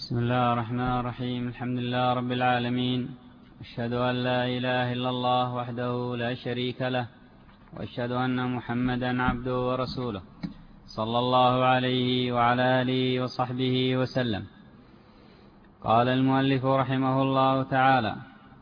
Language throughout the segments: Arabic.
بسم الله الرحمن الرحيم. الحمد لله رب العالمين، أشهد أن لا إله إلا الله وحده لا شريك له، وأشهد أن محمدا عبده ورسوله صلى الله عليه وعلى آله وصحبه وسلم. قال المؤلف رحمه الله تعالى: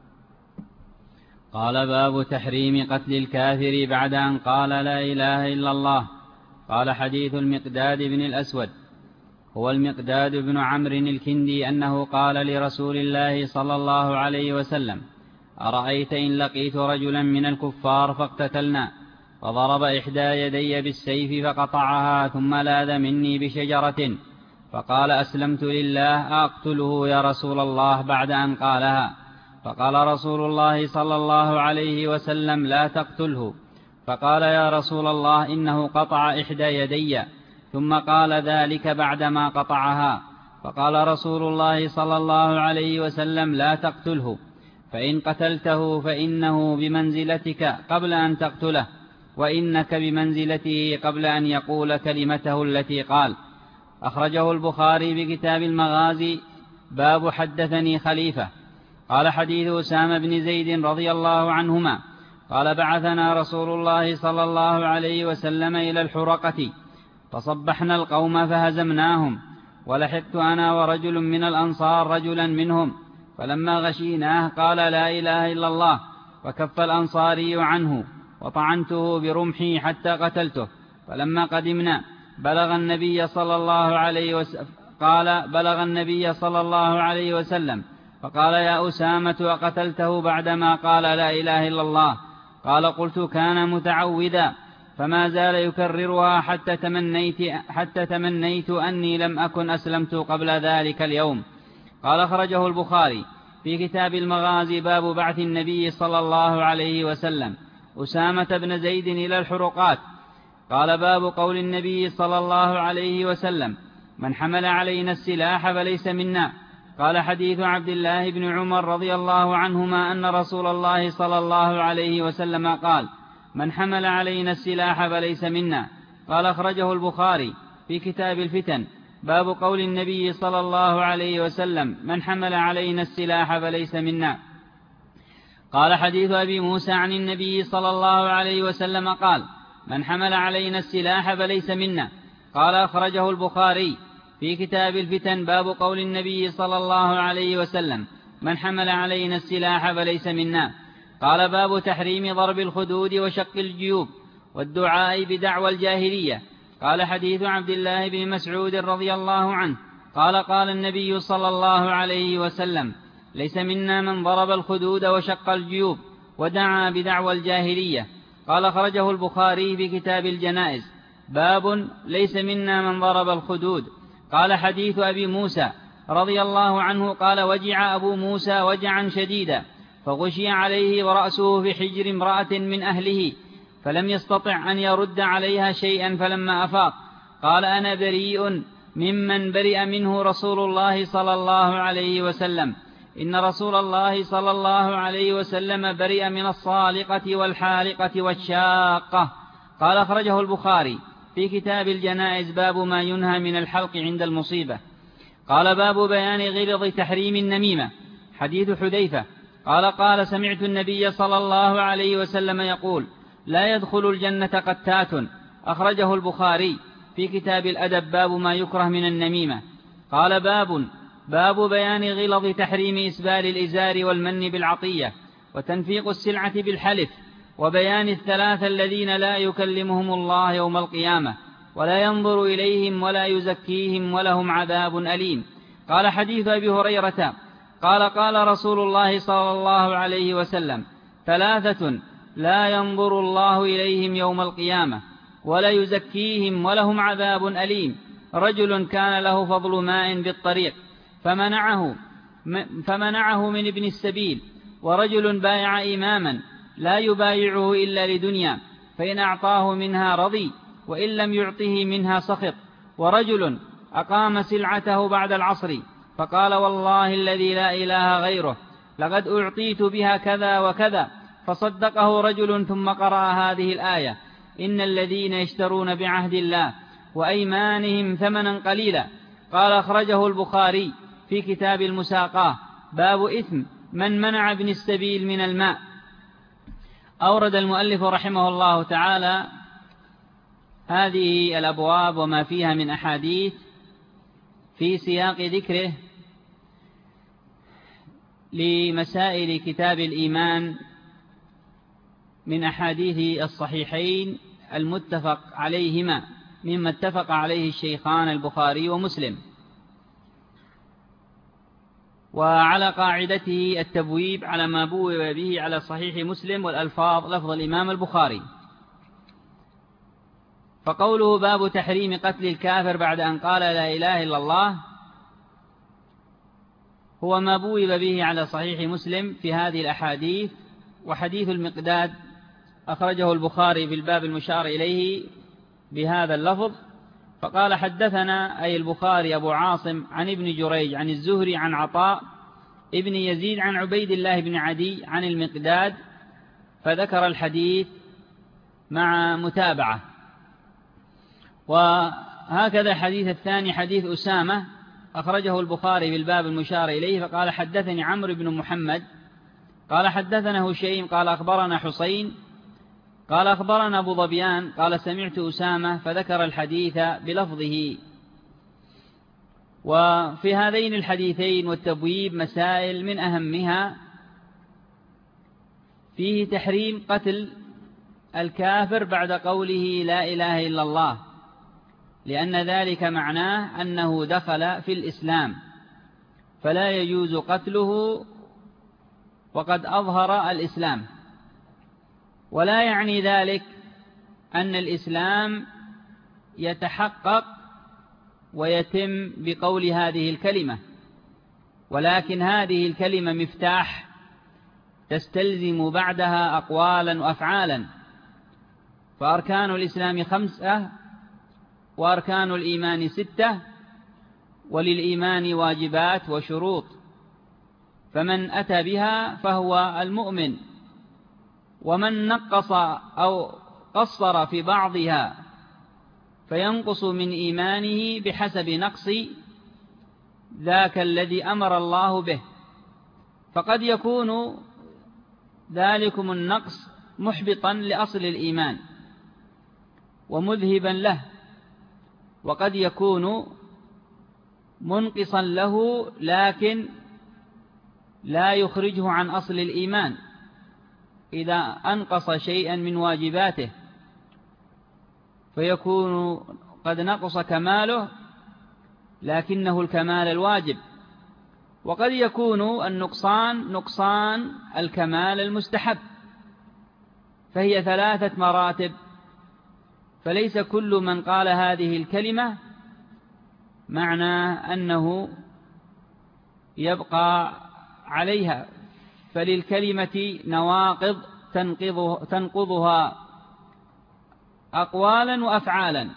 قال: باب تحريم قتل الكافر بعد أن قال لا إله إلا الله. قال: حديث المقداد بن الأسود، هو المقداد بن عمرو الكندي، أنه قال لرسول الله صلى الله عليه وسلم: أرأيت إن لقيت رجلا من الكفار فاقتتلنا، فضرب إحدى يدي بالسيف فقطعها، ثم لاذ مني بشجرة، فقال: أسلمت لله، أقتله يا رسول الله بعد أن قالها؟ فقال رسول الله صلى الله عليه وسلم: لا تقتله. فقال: يا رسول الله، إنه قطع إحدى يدي. ثم قال ذلك بعدما قطعها. فقال رسول الله صلى الله عليه وسلم: لا تقتله، فإن قتلته فإنه بمنزلتك قبل أن تقتله، وإنك بمنزلته قبل أن يقول كلمته التي قال. أخرجه البخاري بكتاب المغازي، باب حدثني خليفة. قال: حديث أسامة بن زيد رضي الله عنهما قال: بعثنا رسول الله صلى الله عليه وسلم إلى الحرقة، فصبحنا القوم فهزمناهم، ولحقت أنا ورجل من الأنصار رجلا منهم، فلما غشيناه قال: لا إله إلا الله، فكف الأنصاري عنه، وطعنته برمحي حتى قتلته. فلما قدمنا بلغ النبي صلى الله عليه وسلم فقال: يا أسامة، أقتلته بعدما قال لا إله إلا الله؟ قال: قلت: كان متعوذا، فما زال يكررها حتى تمنيت أني لم أكن أسلمت قبل ذلك اليوم. قال: أخرجه البخاري في كتاب المغازي، باب بعث النبي صلى الله عليه وسلم أسامة بن زيد إلى الحرقات. قال: باب قول النبي صلى الله عليه وسلم: من حمل علينا السلاح فليس منا. قال: حديث عبد الله بن عمر رضي الله عنهما أن رسول الله صلى الله عليه وسلم قال: من حمل علينا السلاح فليس منا. قال: أخرجه البخاري في كتاب الفتن، باب قول النبي صلى الله عليه وسلم: من حمل علينا السلاح فليس منا. قال: حديث أبي موسى عن النبي صلى الله عليه وسلم قال: من حمل علينا السلاح فليس منا. قال: أخرجه البخاري في كتاب الفتن، باب قول النبي صلى الله عليه وسلم: من حمل علينا السلاح فليس منا. قال: باب تحريم ضرب الخدود وشق الجيوب والدعاء بدعوى الجاهلية. قال: حديث عبد الله بن مسعود رضي الله عنه قال: قال النبي صلى الله عليه وسلم: ليس منا من ضرب الخدود وشق الجيوب ودعا بدعوى الجاهلية. قال: أخرجه البخاري في كتاب الجنائز، باب ليس منا من ضرب الخدود. قال: حديث أبي موسى رضي الله عنه قال: وجع أبو موسى وجعا شديدا، فغشي عليه ورأسه في حجر امرأة من أهله، فلم يستطع أن يرد عليها شيئا. فلما أفاق قال: أنا بريء ممن برئ منه رسول الله صلى الله عليه وسلم. إن رسول الله صلى الله عليه وسلم برئ من الصالقة والحالقة والشاقة. قال: أخرجه البخاري في كتاب الجنائز، باب ما ينهى من الحلق عند المصيبة. قال: باب بيان غلظ تحريم النميمة. حديث حذيفة قال: سمعت النبي صلى الله عليه وسلم يقول: لا يدخل الجنة قتات. أخرجه البخاري في كتاب الأدب، باب ما يكره من النميمة. قال: باب بيان غلظ تحريم إسبال الإزار والمن بالعطية وتنفيق السلعة بالحلف، وبيان الثلاثة الذين لا يكلمهم الله يوم القيامة ولا ينظر إليهم ولا يزكيهم ولهم عذاب أليم. قال: حديث أبي هريرة قال رسول الله صلى الله عليه وسلم: ثلاثة لا ينظر الله إليهم يوم القيامة ولا يزكيهم ولهم عذاب أليم: رجل كان له فضل ماء بالطريق فمنعه من ابن السبيل، ورجل بايع إماما لا يبايعه إلا لدنيا، فإن أعطاه منها رضي، وإن لم يعطه منها سخط، ورجل أقام سلعته بعد العصر فقال: والله الذي لا إله غيره لقد أعطيت بها كذا وكذا، فصدقه رجل، ثم قرأ هذه الآية: إن الذين يشترون بعهد الله وأيمانهم ثمنا قليلا. قال: أخرجه البخاري في كتاب المساقاة باب إثم من منع ابن السبيل من الماء. أورد المؤلف رحمه الله تعالى هذه الأبواب وما فيها من أحاديث في سياق ذكره لمسائل كتاب الإيمان من أحاديث الصحيحين المتفق عليهما مما اتفق عليه الشيخان البخاري ومسلم، وعلى قاعدته التبويب على ما بوب به على صحيح مسلم والألفاظ لفظ الإمام البخاري. فقوله باب تحريم قتل الكافر بعد أن قال لا إله إلا الله هو ما بوب به على صحيح مسلم في هذه الأحاديث. وحديث المقداد أخرجه البخاري في الباب المشار إليه بهذا اللفظ، فقال حدثنا أي البخاري أبو عاصم عن ابن جريج عن الزهري عن عطاء ابن يزيد عن عبيد الله بن عدي عن المقداد، فذكر الحديث مع متابعة. وهكذا الحديث الثاني حديث أسامة أخرجه البخاري في الباب المشار إليه، فقال حدثني عمرو بن محمد قال حدثنا هشيم قال أخبرنا حسين قال أخبرنا أبو ظبيان قال سمعت أسامة، فذكر الحديث بلفظه. وفي هذين الحديثين والتبويب مسائل من أهمها فيه تحريم قتل الكافر بعد قوله لا إله إلا الله، لأن ذلك معناه أنه دخل في الإسلام، فلا يجوز قتله وقد أظهر الإسلام. ولا يعني ذلك أن الإسلام يتحقق ويتم بقول هذه الكلمة، ولكن هذه الكلمة مفتاح تستلزم بعدها أقوالا وأفعالا. فأركان الإسلام 5 وأركان الإيمان 6، وللإيمان واجبات وشروط، فمن أتى بها فهو المؤمن، ومن نقص أو قصر في بعضها فينقص من إيمانه بحسب نقص ذاك الذي أمر الله به. فقد يكون ذلكم النقص محبطا لأصل الإيمان ومذهبا له، وقد يكون منقصا له لكن لا يخرجه عن أصل الإيمان إذا أنقص شيئا من واجباته، فيكون قد نقص كماله لكنه الكمال الواجب. وقد يكون النقصان نقصان الكمال المستحب، فهي 3 مراتب. فليس كل من قال هذه الكلمة معناه أنه يبقى عليها، فللكلمة نواقض تنقضها أقوالا وأفعالا،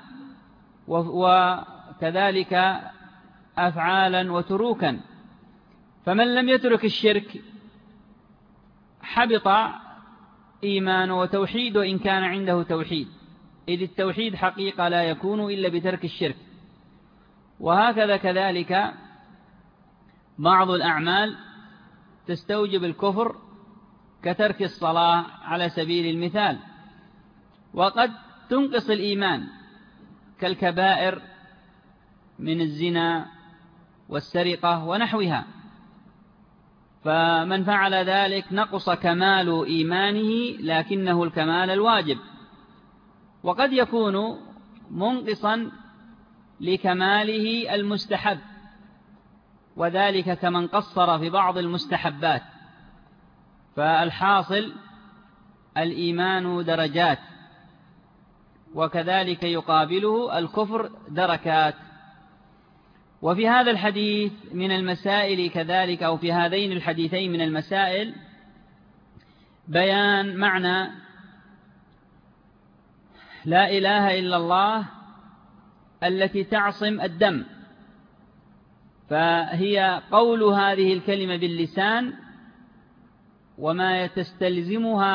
وكذلك أفعالا وتروكا. فمن لم يترك الشرك حبط إيمانه وتوحيده إن كان عنده توحيد، إذ التوحيد حقيقة لا يكون إلا بترك الشرك. وهكذا كذلك بعض الأعمال تستوجب الكفر كترك الصلاة على سبيل المثال، وقد تنقص الإيمان كالكبائر من الزنا والسرقة ونحوها. فمن فعل ذلك نقص كمال إيمانه لكنه الكمال الواجب. وقد يكون منقصا لكماله المستحب، وذلك كمن قصر في بعض المستحبات. فالحاصل الإيمان درجات، وكذلك يقابله الكفر دركات. وفي هذا الحديث من المسائل كذلك، أو في هذين الحديثين من المسائل بيان معنى لا إله إلا الله التي تعصم الدم، فهي قول هذه الكلمة باللسان وما تستلزمها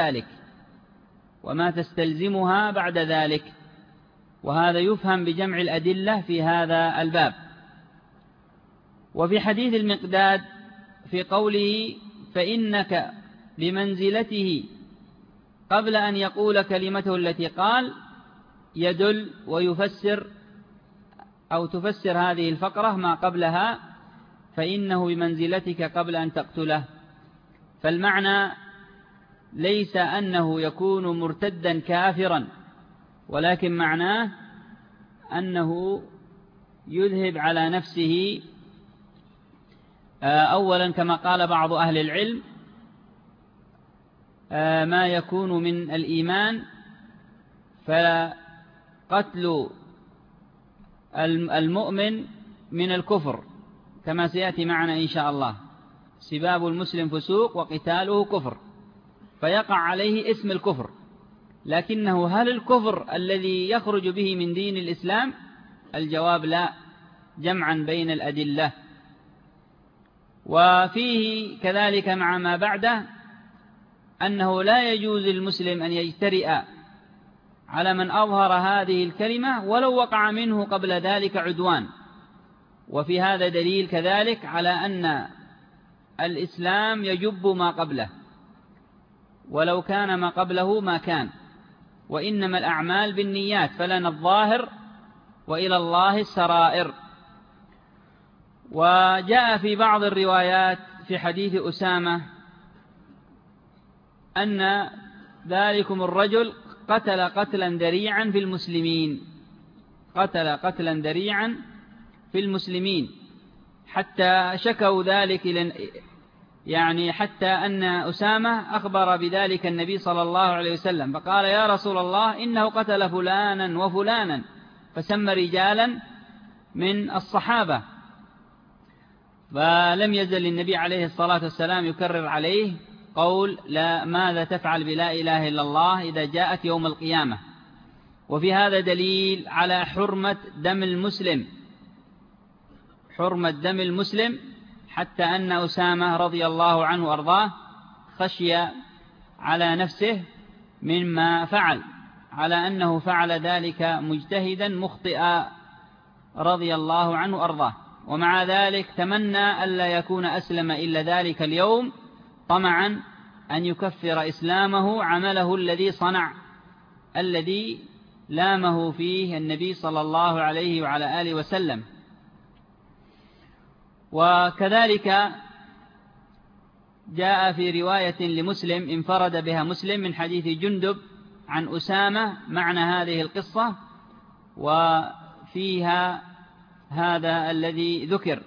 بعد ذلك، وهذا يفهم بجمع الأدلة في هذا الباب. وفي حديث المقداد في قوله فإنك بمنزلته قبل أن يقول كلمته التي قال يدل ويفسر أو تفسر هذه الفقرة ما قبلها فإنه بمنزلتك قبل أن تقتله. فالمعنى ليس أنه يكون مرتدا كافرا، ولكن معناه أنه يذهب على نفسه أولا كما قال بعض أهل العلم ما يكون من الإيمان، فقتل المؤمن من الكفر كما سيأتي معنا إن شاء الله، سباب المسلم فسوق وقتاله كفر، فيقع عليه اسم الكفر. لكنه هل الكفر الذي يخرج به من دين الإسلام؟ الجواب لا، جمعا بين الأدلة. وفيه كذلك مع ما بعده أنه لا يجوز للمسلم أن يجترئ على من أظهر هذه الكلمة ولو وقع منه قبل ذلك عدوان. وفي هذا دليل كذلك على أن الإسلام يجب ما قبله، ولو كان ما قبله ما كان، وإنما الأعمال بالنيات، فلنا الظاهر وإلى الله السرائر. وجاء في بعض الروايات في حديث أسامة أن ذلكم الرجل قتل قتلا ذريعا في المسلمين، قتل قتلا ذريعا في المسلمين، حتى شكوا ذلك يعني حتى أن أسامة أخبر بذلك النبي صلى الله عليه وسلم، فقال يا رسول الله إنه قتل فلانا وفلانا، فسمى رجالا من الصحابة. فلم يزل النبي عليه الصلاة والسلام يكرر عليه قول لا ماذا تفعل بلا إله إلا الله إذا جاءت يوم القيامة. وفي هذا دليل على حرمة دم المسلم، حرمة دم المسلم، حتى أن أسامة رضي الله عنه وأرضاه خشي على نفسه مما فعل، على أنه فعل ذلك مجتهدا مخطئا رضي الله عنه وأرضاه، ومع ذلك تمنى ألا يكون أسلم إلا ذلك اليوم طمعا أن يكفر إسلامه عمله الذي صنع، الذي لامه فيه النبي صلى الله عليه وعلى آله وسلم. وكذلك جاء في رواية لمسلم انفرد بها مسلم من حديث جندب عن أسامة معنى هذه القصة، وفيها هذا الذي ذكر.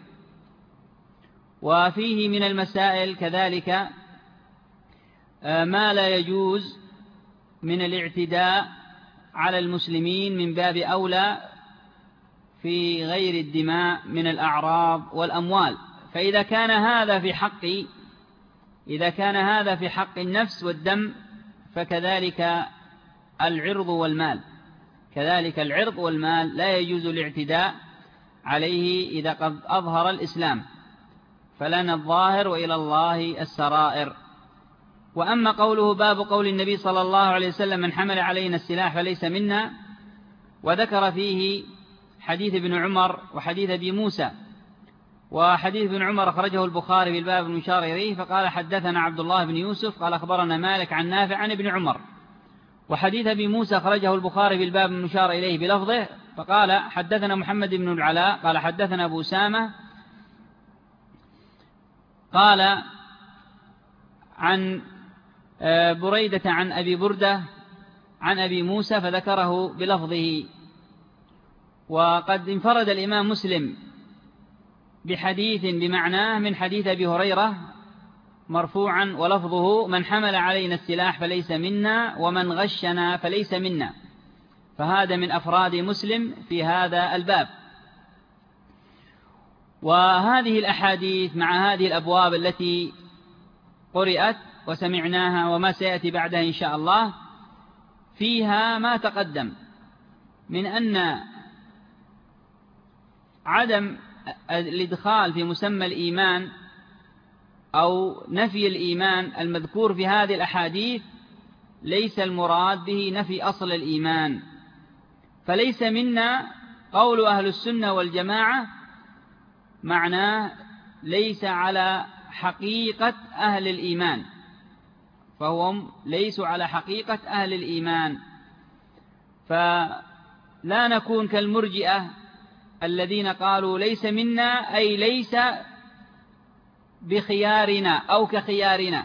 وفيه من المسائل كذلك ما لا يجوز من الاعتداء على المسلمين من باب أولى في غير الدماء من الأعراض والأموال. فإذا كان هذا في حق النفس والدم فكذلك العرض والمال، كذلك العرض والمال لا يجوز الاعتداء عليه إذا قد أظهر الإسلام، فلنا الظاهر وإلى الله السرائر. وأما قوله باب قول النبي صلى الله عليه وسلم من حمل علينا السلاح فليس منا، وذكر فيه حديث ابن عمر وحديث أبي موسى. وحديث ابن عمر أخرجه البخاري بالباب المشار إليه، فقال حدثنا عبد الله بن يوسف قال أخبرنا مالك عن نافع عن ابن عمر. وحديث أبي موسى أخرجه البخاري بالباب المشار إليه بلفظه، فقال حدثنا محمد بن العلاء قال حدثنا أبو أسامة قال عن بريدة عن أبي بردة عن أبي موسى فذكره بلفظه. وقد انفرد الإمام مسلم بحديث بمعناه من حديث أبي هريرة مرفوعا ولفظه من حمل علينا السلاح فليس منا ومن غشنا فليس منا، فهذا من أفراد مسلم في هذا الباب. وهذه الأحاديث مع هذه الأبواب التي قرأت وسمعناها وما سيأتي بعدها إن شاء الله فيها ما تقدم من أن عدم الإدخال في مسمى الإيمان أو نفي الإيمان المذكور في هذه الأحاديث ليس المراد به نفي أصل معناه ليس على حقيقة أهل الإيمان، فهم ليسوا على حقيقة أهل الإيمان، فلا نكون كالمرجئة الذين قالوا ليس منا أي ليس بخيارنا أو كخيارنا،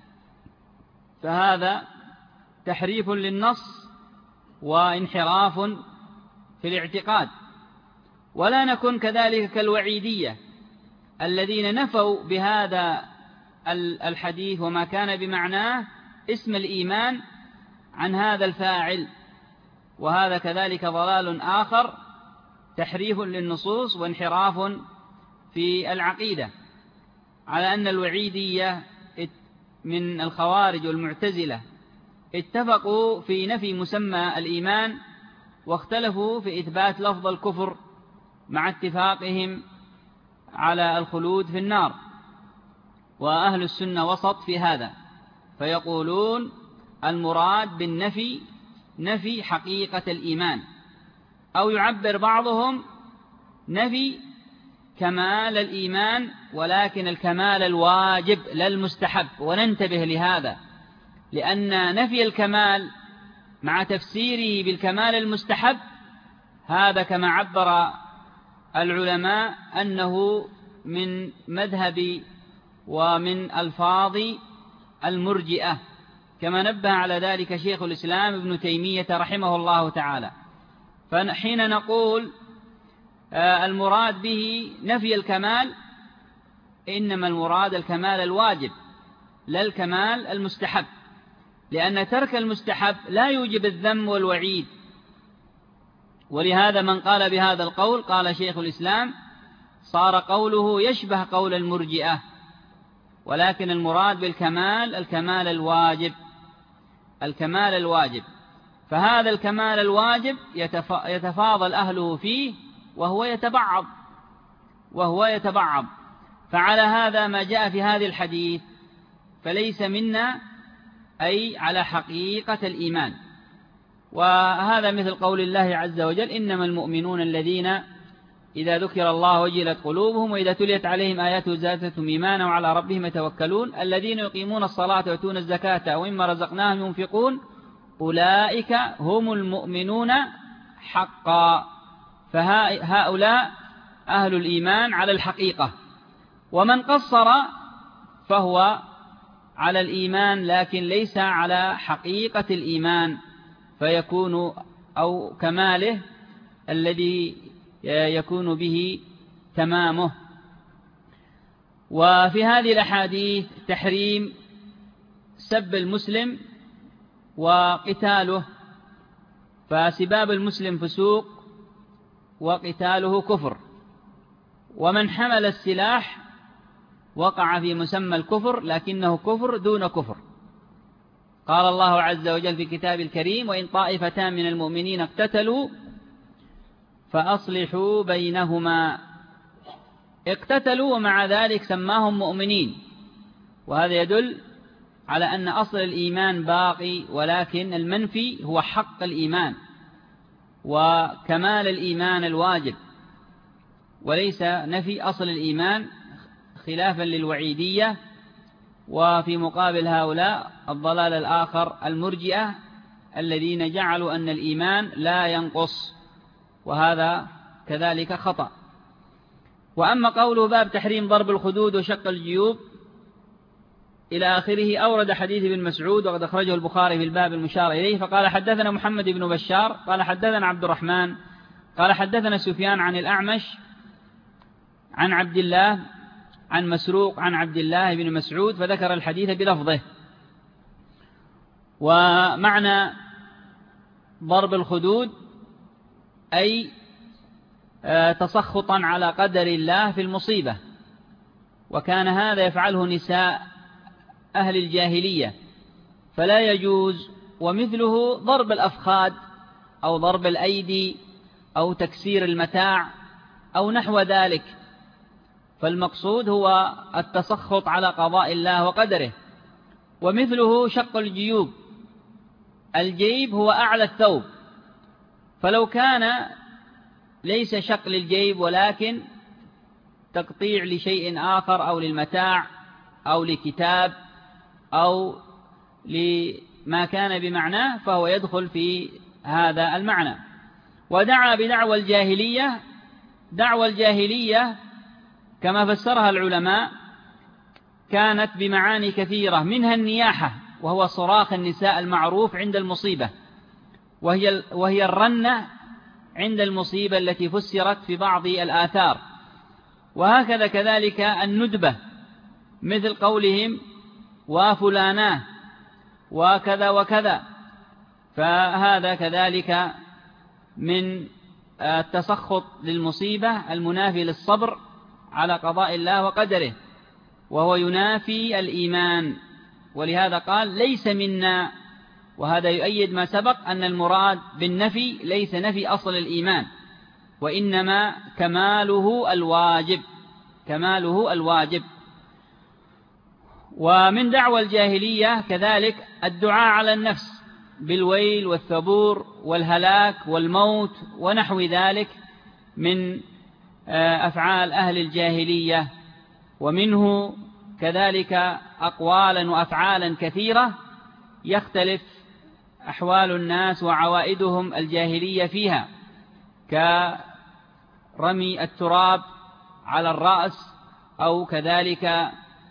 فهذا تحريف للنص وانحراف في الاعتقاد. ولا نكون كذلك كالوعيدية الذين نفوا بهذا الحديث وما كان بمعناه اسم الإيمان عن هذا الفاعل، وهذا كذلك ضلال آخر، تحريف للنصوص وانحراف في العقيدة، على أن الوعيدية من الخوارج والمعتزلة اتفقوا في نفي مسمى الإيمان واختلفوا في إثبات لفظ الكفر مع اتفاقهم على الخلود في النار. وأهل السنة وسط في هذا، فيقولون المراد بالنفي نفي حقيقة الإيمان، أو يعبر بعضهم نفي كمال الإيمان ولكن الكمال الواجب لا المستحب. وننتبه لهذا، لأن نفي الكمال مع تفسيره بالكمال المستحب هذا كما عبر العلماء أنه من مذهب ومن ألفاظ المرجئة، كما نبه على ذلك شيخ الإسلام ابن تيمية رحمه الله تعالى. فحين نقول المراد به نفي الكمال، إنما المراد الكمال الواجب لا الكمال المستحب، لأن ترك المستحب لا يوجب الذم والوعيد. ولهذا من قال بهذا القول قال شيخ الإسلام صار قوله يشبه قول المرجئة، ولكن المراد بالكمال الكمال الواجب، الكمال الواجب. فهذا الكمال الواجب يتفاضل أهله فيه وهو يتبعض. فعلى هذا ما جاء في هذه الحديث فليس منا أي على حقيقة الإيمان. وهذا مثل قول الله عز وجل إنما المؤمنون الذين إذا ذكر الله وجلت قلوبهم وإذا تليت عليهم آياته زادتهم إيمانا وعلى ربهم يتوكلون الذين يقيمون الصلاة ويؤتون الزكاة ومما رزقناهم ينفقون أولئك هم المؤمنون حقا. فهؤلاء أهل الإيمان على الحقيقة، ومن قصر فهو على الإيمان لكن ليس على حقيقة الإيمان، فيكون أو كماله الذي يكون به تمامه. وفي هذه الأحاديث تحريم سب المسلم وقتاله، فسباب المسلم فسوق وقتاله كفر، ومن حمل السلاح وقع في مسمى الكفر لكنه كفر دون كفر. قال الله عز وجل في كتاب الكريم وإن طائفتان من المؤمنين اقتتلوا فأصلحوا بينهما. اقتتلوا ومع ذلك سماهم مؤمنين، وهذا يدل على أن أصل الإيمان باقي، ولكن المنفي هو حق الإيمان وكمال الإيمان الواجب، وليس نفي أصل الإيمان خلافا للوعيدية. وفي مقابل هؤلاء الضلال الآخر المرجئة الذين جعلوا أن الإيمان لا ينقص، وهذا كذلك خطأ. وأما قوله باب تحريم ضرب الخدود وشق الجيوب إلى آخره، أورد حديث ابن مسعود وقد أخرجه البخاري في الباب المشار إليه، فقال حدثنا محمد بن بشار قال حدثنا عبد الرحمن قال حدثنا سفيان عن الأعمش عن عبد الله عن مسروق عن عبد الله بن مسعود، فذكر الحديث بلفظه. ومعنى ضرب الخدود أي تسخطا على قدر الله في المصيبة، وكان هذا يفعله نساء أهل الجاهلية فلا يجوز. ومثله ضرب الأفخاذ أو ضرب الأيدي أو تكسير المتاع أو نحو ذلك، فالمقصود هو التسخط على قضاء الله وقدره. ومثله شق الجيوب، الجيب هو أعلى الثوب، فلو كان ليس شق للجيب ولكن تقطيع لشيء آخر أو للمتاع أو لكتاب أو لما كان بمعناه فهو يدخل في هذا المعنى. ودعا بدعوى الجاهلية. دعوى الجاهلية كما فسرها العلماء كانت بمعاني كثيرة، منها النياحة وهو صراخ النساء المعروف عند المصيبة، وهي الرنة عند المصيبة التي فسرت في بعض الآثار. وهكذا كذلك الندبة مثل قولهم وفلاناه وكذا وكذا، فهذا كذلك من التسخط للمصيبة المنافي للصبر على قضاء الله وقدره، وهو ينافي الإيمان. ولهذا قال ليس منا، وهذا يؤيد ما سبق أن المراد بالنفي ليس نفي أصل الإيمان، وإنما كماله الواجب، كماله الواجب. ومن دعوى الجاهلية كذلك الدعاء على النفس بالويل والثبور والهلاك والموت ونحو ذلك من أفعال أهل الجاهلية. ومنه كذلك أقوالا وأفعالا كثيرة يختلف أحوال الناس وعوائدهم الجاهلية فيها، كرمي التراب على الرأس، أو كذلك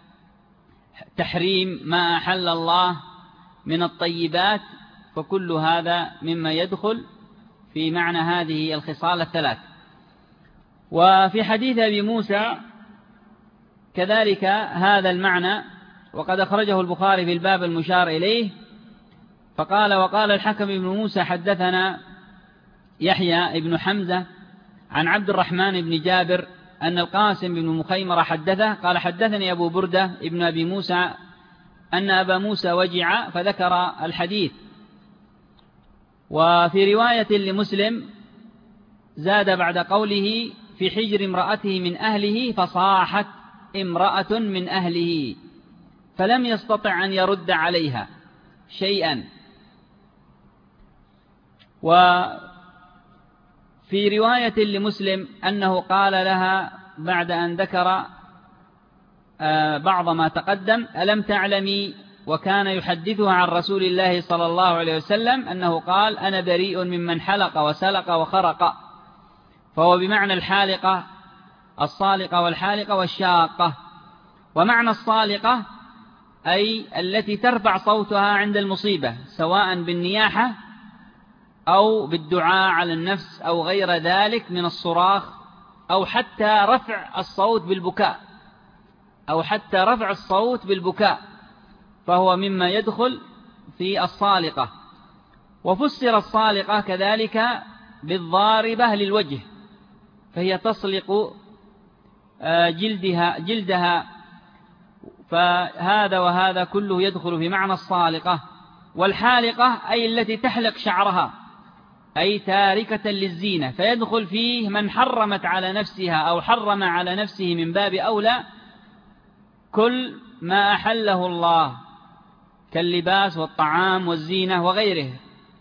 تحريم ما أحل الله من الطيبات، فكل هذا مما يدخل في معنى هذه الخصال الثلاث. وفي حديث أبي موسى كذلك هذا المعنى، وقد أخرجه البخاري في الباب المشار إليه، فقال وقال الحكم بن موسى حدثنا يحيى بن حمزة عن عبد الرحمن بن جابر أن القاسم بن مخيمرة حدثه قال حدثني أبو بردة ابن أبي موسى أن أبا موسى وجع، فذكر الحديث. وفي رواية لمسلم زاد بعد قوله في حجر امرأته من أهله فصاحت امرأة من أهله فلم يستطع أن يرد عليها شيئا. وفي رواية لمسلم أنه قال لها بعد أن ذكر بعض ما تقدم ألم تعلمي، وكان يحدثها عن رسول الله صلى الله عليه وسلم أنه قال أنا بريء ممن حلق وسلق وخرق، فهو بمعنى الحالقة الصالقة والحالقة والشاقة. ومعنى الصالقة أي التي ترفع صوتها عند المصيبة سواء بالنياحة أو بالدعاء على النفس أو غير ذلك من الصراخ، أو حتى رفع الصوت بالبكاء، أو حتى رفع الصوت بالبكاء، فهو مما يدخل في الصالقة. وفسر الصالقة كذلك بالضاربة للوجه، فهي تصلق جلدها، فهذا وهذا كله يدخل في معنى الصالقة. والحالقة أي التي تحلق شعرها، أي تاركة للزينة، فيدخل فيه من حرمت على نفسها أو حرم على نفسه من باب أولى كل ما أحله الله كاللباس والطعام والزينة وغيره.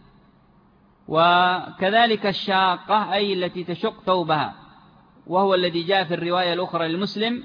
وكذلك الشاقة أي التي تشق ثوبها، وهو الذي جاء في الرواية الأخرى للمسلم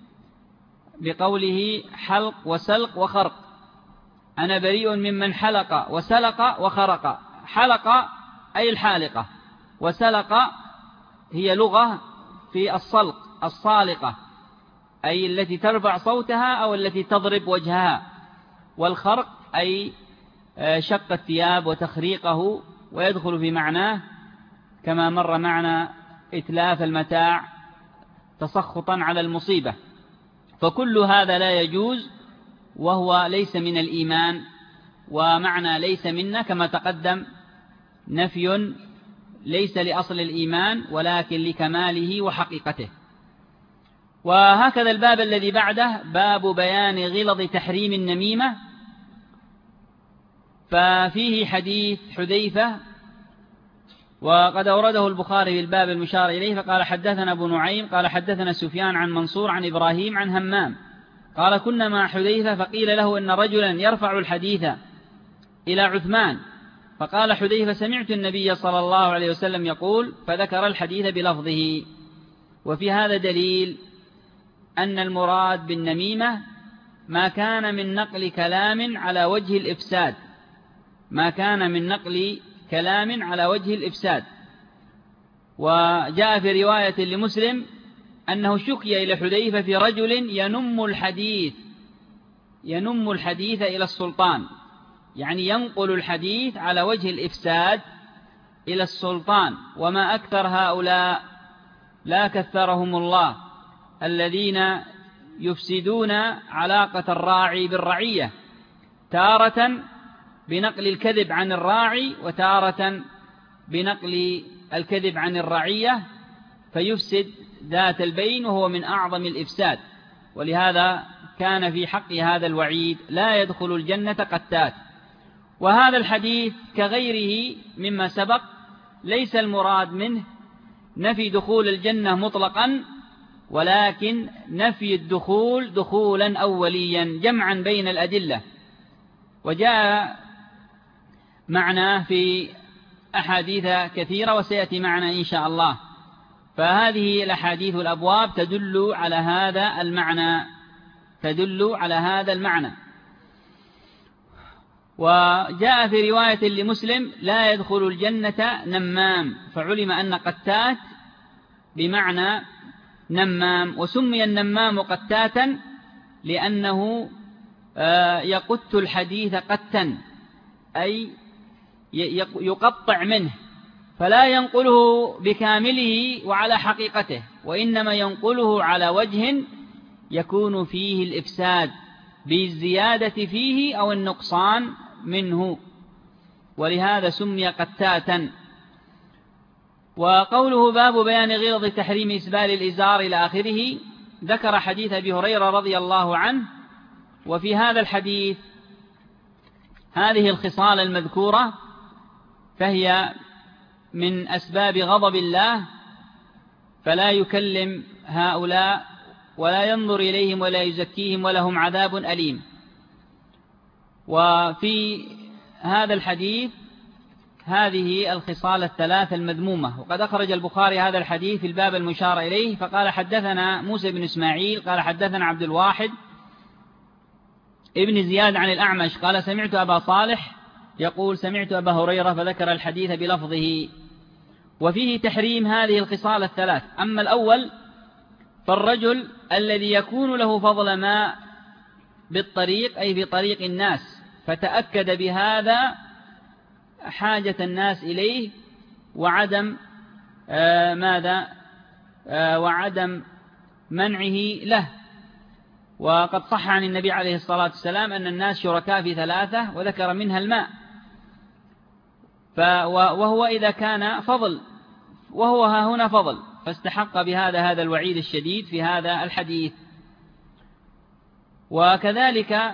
بقوله حلق وسلق وخرق، أنا بريء ممن حلق وسلق وخرق. حلق أي الحالقة، وسلق هي لغة في الصلق الصالقة أي التي ترفع صوتها أو التي تضرب وجهها. والخرق أي شق الثياب وتخريقه، ويدخل في معناه كما مر معنا إتلاف المتاع تسخطا على المصيبة. فكل هذا لا يجوز، وهو ليس من الإيمان. ومعنى ليس منا كما تقدم نفي ليس لأصل الإيمان ولكن لكماله وحقيقته. وهكذا الباب الذي بعده باب بيان غلظ تحريم النميمة، ففيه حديث حذيفة وقد أورده البخاري في الباب المشار إليه، فقال حدثنا أبو نعيم قال حدثنا سفيان عن منصور عن إبراهيم عن همام قال كنا مع حذيفة فقيل له إن رجلا يرفع الحديث إلى عثمان، فقال حذيفة سمعت النبي صلى الله عليه وسلم يقول، فذكر الحديث بلفظه. وفي هذا دليل أن المراد بالنميمة ما كان من نقل كلام على وجه الإفساد، ما كان من نقل كلام على وجه الإفساد. وجاء في رواية لمسلم أنه شكي إلى حذيفة في رجل ينم الحديث إلى السلطان، يعني ينقل الحديث على وجه الإفساد إلى السلطان. وما أكثر هؤلاء، لا كثرهم الله، الذين يفسدون علاقة الراعي بالرعية، تارة بنقل الكذب عن الراعي وتارة بنقل الكذب عن الرعية، فيفسد ذات البين، وهو من أعظم الإفساد. ولهذا كان في حق هذا الوعيد: لا يدخل الجنة قتات. وهذا الحديث كغيره مما سبق ليس المراد منه نفي دخول الجنة مطلقا، ولكن نفي الدخول دخولا أوليا جمعا بين الأدلة. وجاء معناه في أحاديث كثيرة وسيأتي معنا إن شاء الله. فهذه الأحاديث الأبواب تدل على هذا المعنى. وجاء في رواية لمسلم: لا يدخل الجنة نمام، فعلم أن قتات بمعنى نمام. وسمي النمام قتاتا لأنه يقت الحديث قتا، أي يقطع منه، فلا ينقله بكامله وعلى حقيقته، وإنما ينقله على وجه يكون فيه الإفساد بالزيادة فيه أو النقصان منه، ولهذا سمي قتاتا. وقوله: باب بيان غلظ تحريم إسبال الإزار إلى آخره، ذكر حديث أبي هريرة رضي الله عنه. وفي هذا الحديث هذه الخصال المذكورة، فهي من أسباب غضب الله، فلا يكلم هؤلاء ولا ينظر إليهم ولا يزكيهم ولهم عذاب أليم. وفي هذا الحديث هذه الخصال الثلاث المذمومة. وقد أخرج البخاري هذا الحديث في الباب المشار إليه، فقال: حدثنا موسى بن إسماعيل قال حدثنا عبد الواحد ابن زياد عن الأعمش قال: سمعت أبا صالح يقول: سمعت أبا هريرة، فذكر الحديث بلفظه. وفيه تحريم هذه الخصال الثلاث. أما الأول فالرجل الذي يكون له فضل ماء بالطريق، أي في طريق الناس، فتأكد بهذا حاجة الناس إليه وعدم وعدم منعه له. وقد صح عن النبي عليه الصلاة والسلام أن الناس شركاء في ثلاثة، وذكر منها الماء، وهو إذا كان فضل، وهو ها هنا فضل، فاستحق بهذا الوعيد الشديد في هذا الحديث. وكذلك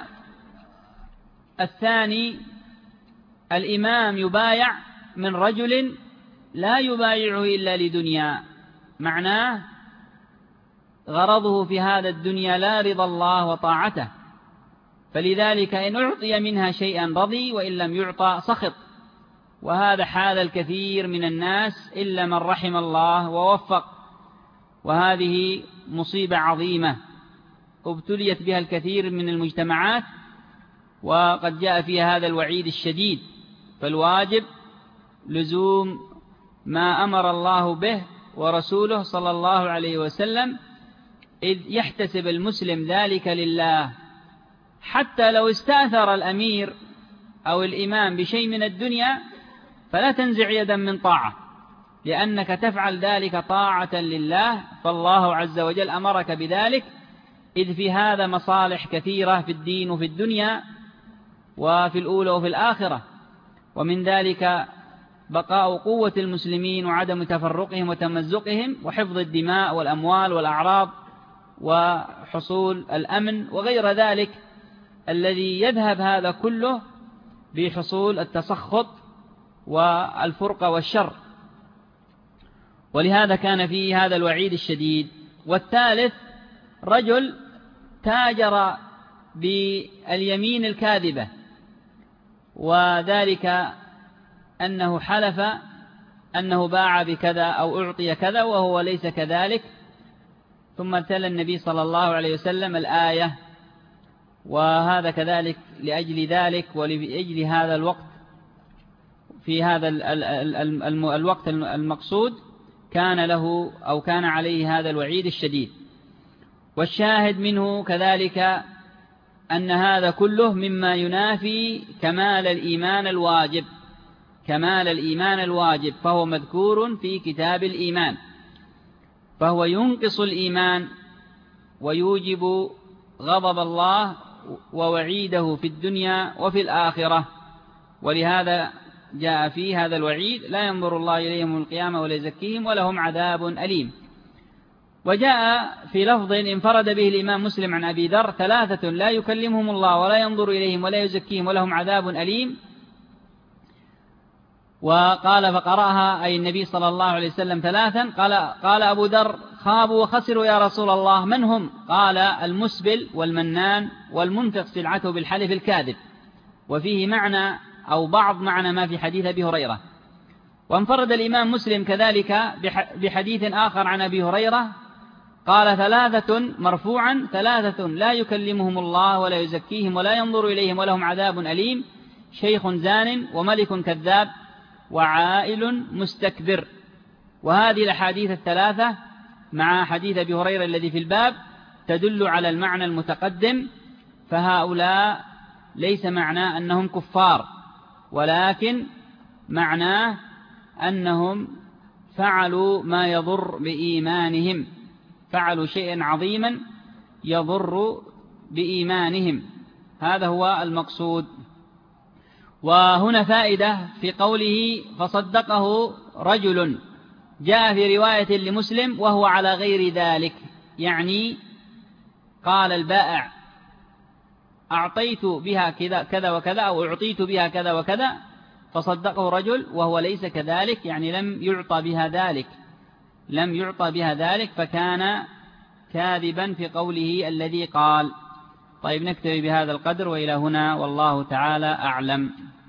الثاني: الإمام يبايع من رجل لا يبايعه إلا لدنيا، معناه غرضه في هذا الدنيا لا رضا الله وطاعته، فلذلك إن أعطي منها شيئا رضي، وإن لم يعطى سخط. وهذا حال الكثير من الناس إلا من رحم الله ووفق، وهذه مصيبة عظيمة ابتليت بها الكثير من المجتمعات، وقد جاء فيها هذا الوعيد الشديد. فالواجب لزوم ما أمر الله به ورسوله صلى الله عليه وسلم، إذ يحتسب المسلم ذلك لله، حتى لو استأثر الأمير أو الإمام بشيء من الدنيا فلا تنزع يدا من طاعة، لأنك تفعل ذلك طاعة لله، فالله عز وجل أمرك بذلك، إذ في هذا مصالح كثيرة في الدين وفي الدنيا وفي الأولى وفي الآخرة. ومن ذلك بقاء قوة المسلمين وعدم تفرقهم وتمزقهم، وحفظ الدماء والأموال والأعراض، وحصول الأمن وغير ذلك، الذي يذهب هذا كله بحصول التسخط والفرقة والشر. ولهذا كان فيه هذا الوعيد الشديد. والثالث: رجل تاجر باليمين الكاذبة، وذلك أنه حلف أنه باع بكذا أو أعطي كذا وهو ليس كذلك، ثم تلا النبي صلى الله عليه وسلم الآية. وهذا كذلك لأجل ذلك ولأجل هذا الوقت، في هذا الوقت المقصود كان له أو كان عليه هذا الوعيد الشديد. والشاهد منه كذلك أن هذا كله مما ينافي كمال الإيمان الواجب، كمال الإيمان الواجب، فهو مذكور في كتاب الإيمان، فهو ينقص الإيمان ويوجب غضب الله ووعيده في الدنيا وفي الآخرة. ولهذا جاء فيه هذا الوعيد: لا ينظر الله إليهم القيامة ولا يزكيهم ولهم عذاب أليم. وجاء في لفظ انفرد به الإمام مسلم عن أبي ذر: 3 لا يكلمهم الله ولا ينظر إليهم ولا يزكيهم ولهم عذاب أليم. وقال فقرأها أي النبي صلى الله عليه وسلم 3. قال أبو ذر: خابوا وخسروا يا رسول الله، من هم؟ قال: المسبل والمنان والمنفق سلعته بالحلف الكاذب. وفيه معنى أو بعض معنى ما في حديث أبي هريرة. وانفرد الإمام مسلم كذلك بحديث آخر عن أبي هريرة قال: 3 مرفوعا: 3 لا يكلمهم الله ولا يزكيهم ولا ينظر إليهم ولهم عذاب أليم: شيخ زان وملك كذاب وعائل مستكبر. وهذه الأحاديث 3 مع حديث أبي هريرة الذي في الباب تدل على المعنى المتقدم. فهؤلاء ليس معناه أنهم كفار، ولكن معناه أنهم فعلوا ما يضر بإيمانهم، فعلوا شيئا عظيما يضر بإيمانهم، هذا هو المقصود. وهنا فائدة في قوله فصدقه رجل، جاء في رواية لمسلم وهو على غير ذلك، يعني قال البائع: أعطيت بها كذا وكذا أو أعطيت بها كذا وكذا، فصدقه رجل وهو ليس كذلك، يعني لم يعطى بها ذلك، فكان كاذبا في قوله الذي قال. طيب، نكتفي بهذا القدر وإلى هنا، والله تعالى أعلم.